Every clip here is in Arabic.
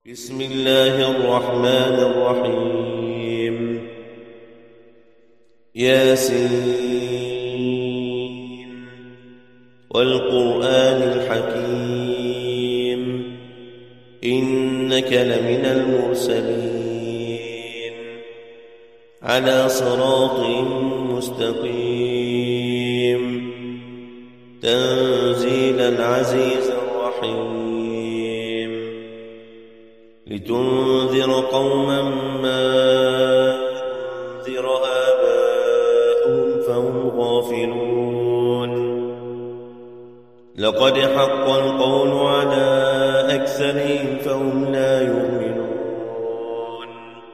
بسم الله الرحمن الرحيم ياسين والقرآن الحكيم إنك لمن المرسلين على صراط مستقيم تنزيل العزيز الرحيم لتنذر قوما ما أنذر آباؤهم فهم غافلون لقد حق القول على أكثرهم فهم لا يؤمنون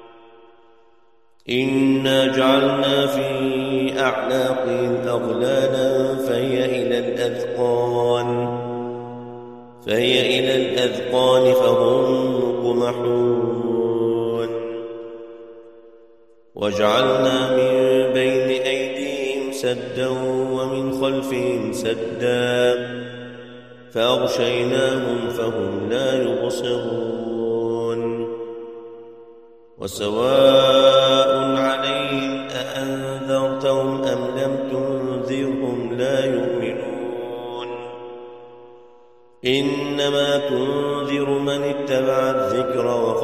إنا جعلنا في أعناقهم أغلالا فهي إلى الأذقان فهم مقمحون وجعلنا من بين أيديهم سدا ومن خلفهم سدا فأغشيناهم فهم لا يبصرون وسواء عليهم أأنذرتهم أم لم تنذرهم لا يؤمنون إنما تنذر من اتبع الذكر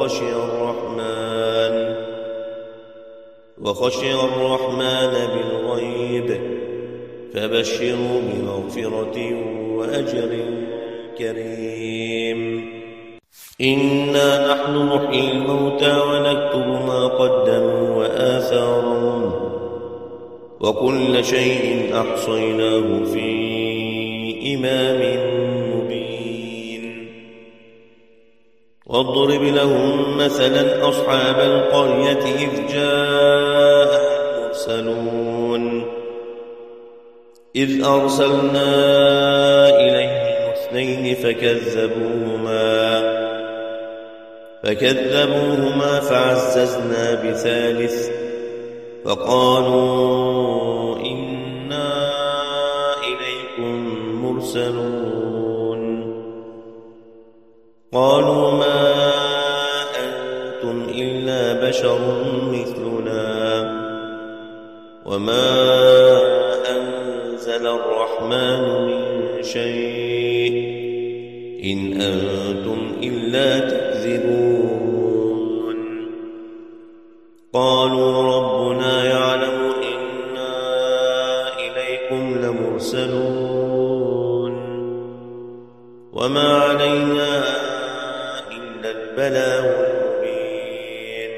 وخشي الرحمن بالغيب فبشروا بمغفرة وأجر كريم إنا نحن نحيي الموتى ونكتب ما قدموا وآثارهم وكل شيء أحصيناه في إمام مبين واضرب لهم مثلا أصحاب القرية إذ جاء المرسلون إذ أرسلنا إليهم اثنين فكذبوهما فعززنا بثالث فقالوا إنا إليكم مرسلون قالوا ما أنتم إلا بشر مثلنا وما أنزل الرحمن من شيء إن أنتم إلا تكذبون قالوا ربنا يعلم إنا إليكم لمرسلون وما علينا إلا البلاغ المبين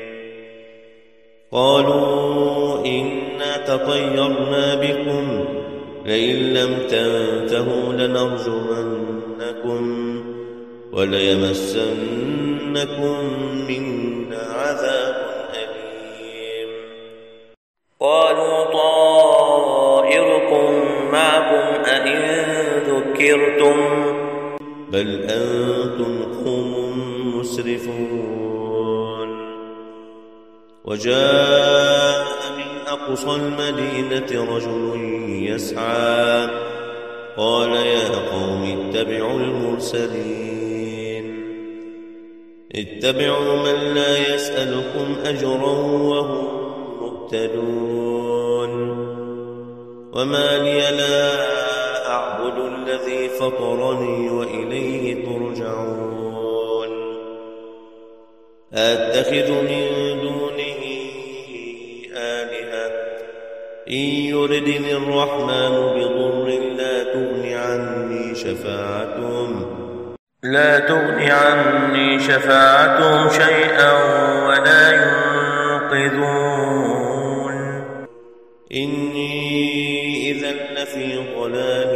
قالوا إنا تطيرنا بكم لئن لم تنتهوا لنرجمنكم وليمسنكم منا عذاب أليم قالوا طائركم معكم أئن ذكرتم بل أنتم قوم مسرفون وجاء من أقصى المدينة رجل يسعى قال يا قوم اتبعوا من لا يسألكم أجرا وهم مهتدون وما لي لا أعبد الذي فطرني وإليه ترجعون أتخذ من دونه آلهة إن يردني الرحمن بضر لا تغني عني شفاعتهم شيئا ولا ينقذون إني إذا لفي ضلال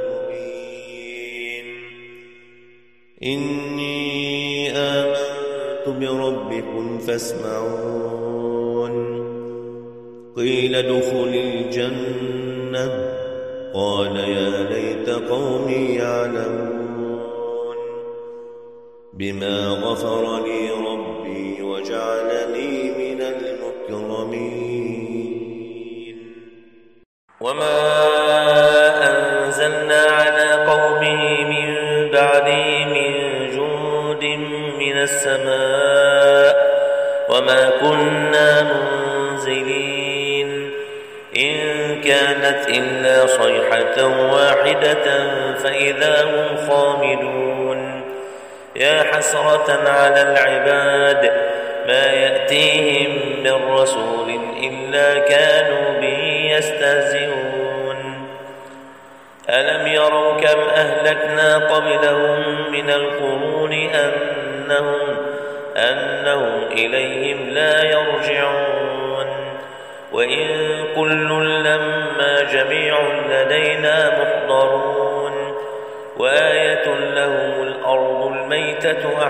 مبين إني آمنت بربكم فاسمعون قيل ادخل الجنة قال يا ليت قومي يعلمون بما غفر لي ربي وجعلني من المكرمين وما أنزلنا على قومه من بعده من جند من السماء نشاء وما كنا منزلين إن كانت إلا صيحة واحدة فإذا هم خامدون يا حسرة على العباد ما يأتيهم من رسول إلا كانوا به يستهزئون ألم يروا كم أهلكنا قبلهم من القرون أنهم إليهم لا يرجعون وإن كل لما جميع لدينا محضرون وآية لهم الأرض الميتة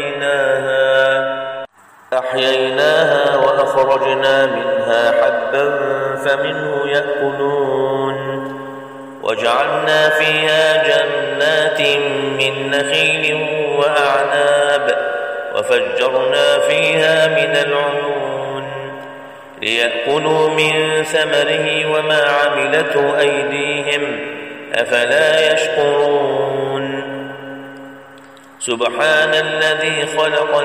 أحييناها وأخرجنا منها حبا فمنه يأكلون وجعلنا فيها جنات من نخيل وأعناب وفجرنا فيها من العيون ليأكلوا من ثمره وما عملته أيديهم أفلا يشكرون سبحان الذي خلق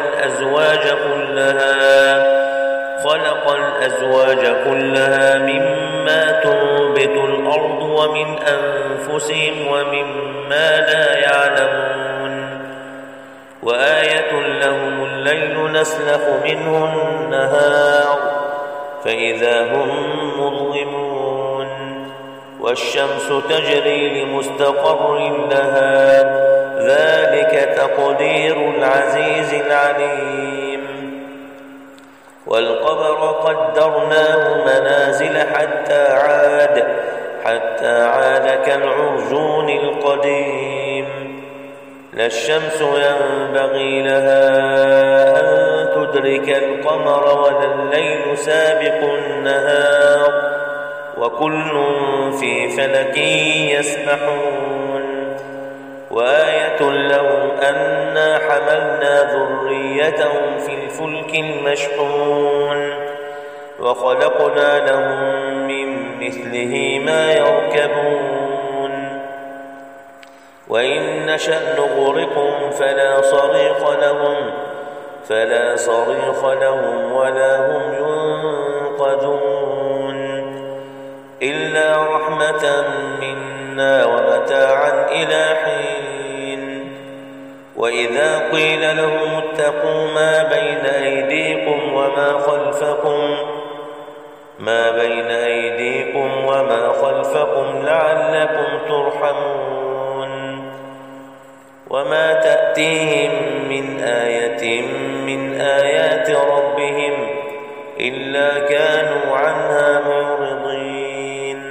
الأزواج كلها مما تنبت الأرض ومن أنفسهم ومما لا يعلمون وآية لهم الليل نسلخ منه النهار فإذا هم مظلمون والشمس تجري لمستقر لها ذلك تقدير العزيز العليم والقمر قدرناه منازل حتى عاد كالعرجون القديم لا الشمس ينبغي لها أن تدرك القمر ولا الليل سابق النهار وكل في فلك يسبحون وآية لهم أنا حملنا ذريتهم في الفلك المشحون وخلقنا لهم من مثله ما يركبون وإن نشأ نغرقهم فلا صريخ لهم ولا هم ينقذون إلا رحمة منا ومتاعا إلى حين وإذا قيل لهم اتقوا ما بين أيديكم وما خلفكم لعلكم ترحمون وما تأتيهم من آية من آيات ربهم إلا كانوا عنها معرضين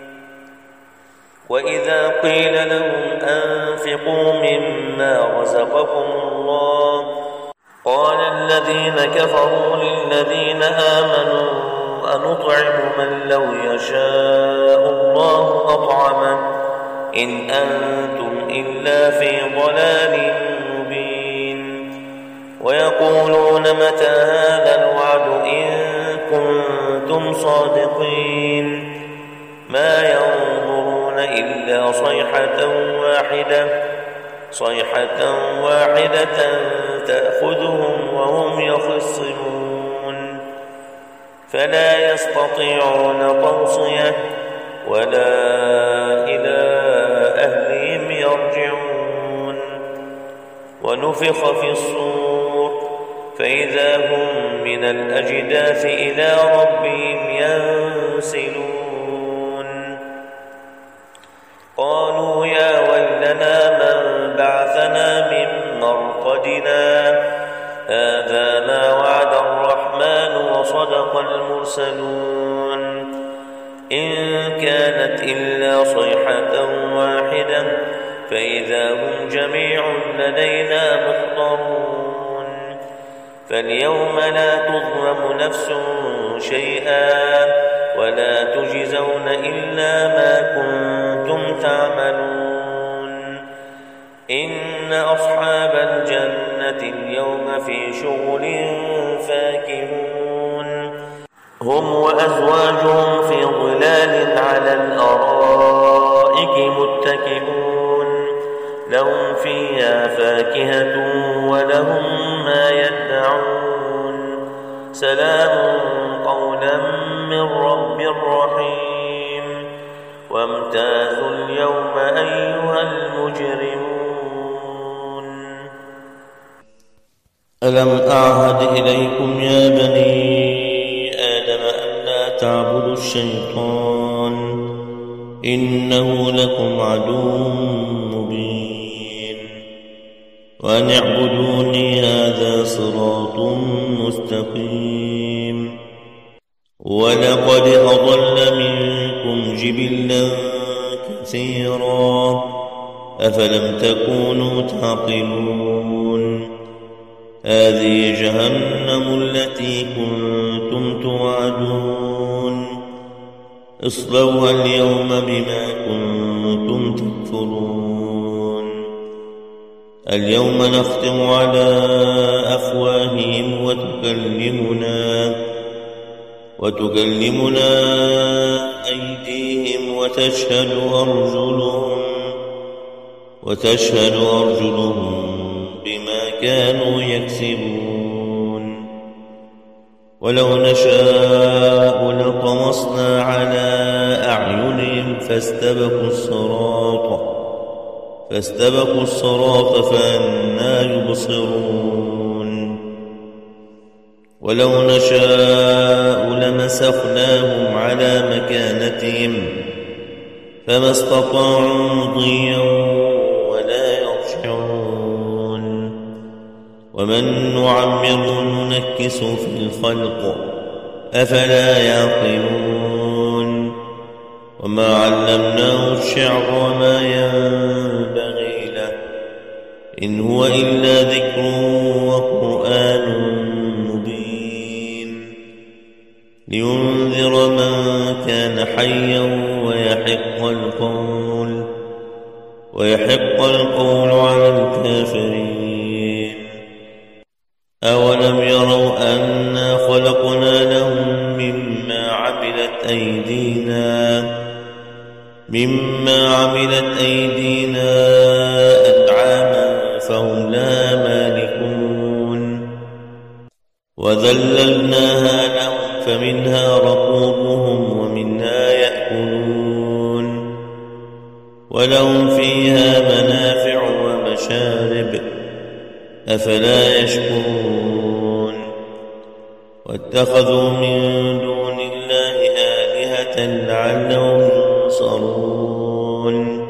وإذا قيل لهم أنفقوا مما رزقكم الله قال الذين كفروا للذين آمنوا أنطعم من لو يشاء الله أطعمه إن أنتم إلا في ضلال مبين ويقولون متى هذا الوعد إن كنتم صادقين ما ينظرون إلا صيحة واحدة تأخذهم وهم يخصمون فلا يستطيعون توصية ولا إلى أهلهم يرجعون ونفخ في الصور فإذا هم من الأجداث إلى ربهم ينسلون قالوا يا ويلنا من بعثنا من مرقدنا هذا ما وعد الرحمن وصدق المرسلون إن كانت إلا صيحة واحدة فإذا هم جميع لدينا محضرون فاليوم لا تظلم نفس شيئا ولا تجزون إلا ما كنتم تعملون إن أصحاب الجنة اليوم في شغل فاكهون هم وأزواجهم في ظلال على الأرائك متكئون لهم فيها فاكهة ولهم ما يدعون سلام قولا من رب رحيم وامتازوا اليوم أيها المجرمون ألم أعهد إليكم يا بني آدم ألا تعبدوا الشيطان إنه لكم عدو مبين وأن اعبدوني هذا صراط مستقيم ولقد أضل منكم جبلا كثيرا أفلم تكونوا تعقلون هذه جهنم التي كنتم توعدون اصلوها اليوم بما كنتم تكفرون اليوم نختم على أفواههم وتكلمنا أيديهم وتشهد أرجلهم بما كانوا يكسبون ولو نشاء لطمسنا على أعينهم فاستبقوا الصراط فأنى يبصرون ولو نشاء لمسخناهم على مكانتهم فما استطاعوا مضيا ولا يرجعون ومن نعمره ننكس في الخلق أفلا يعقلون وما علمناه الشعر وما ينبغي له إن هو إلا ذكر وقرآن مبين لينذر من كان حيا ويحق القول على الكافرين أولم يروا أنا خلقنا لهم مما عملت أيدينا أنعاما فهم لا مالكون وذللناها لهم فمنها ركوبهم ومنها يأكلون ولهم فيها منافع ومشارب أفلا يشكرون واتخذوا من دون الله آلهة لعلهم ينصرون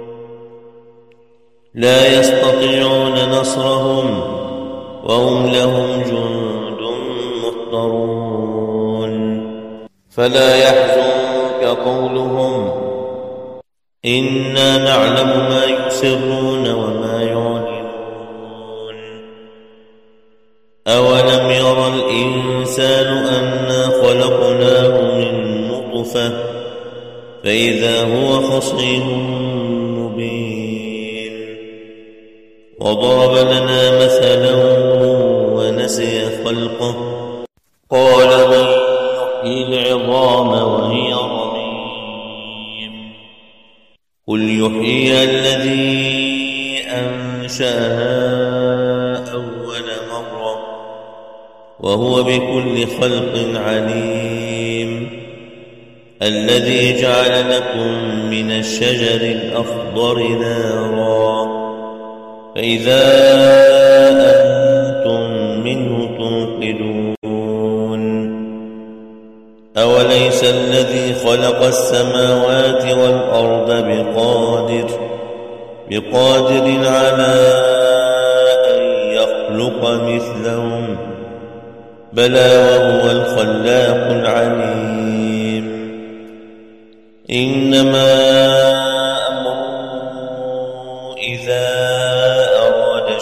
لا يستطيعون نصرهم وهم لهم جند محضرون فلا يحزنك قولهم إنا نعلم ما يسرون وما يعلنون أولم يرى الإنسان أنا خلقناه من نطفة فإذا هو خصيم مبين وضرب لنا مثلا ونسي خلقه قال من يحيي العظام وهي رميم قل يحييها الذي أنشأها أول مرة وهو بكل خلق عليم الذي جعل لكم من الشجر الأخضر نارا فإذا أنتم منه توقدون أوليس الذي خلق السماوات والأرض بقادر على أن يخلق مثلهم بلى وهو الخلاق العليم إنما أمره إذا أراد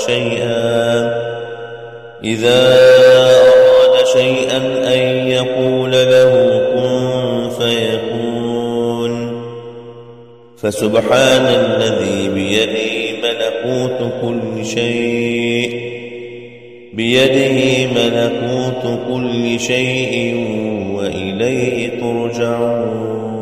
شيئا أن يقول له كن فيكون فسبحان الذي بيده ملكوت كل شيء وإليه ترجعون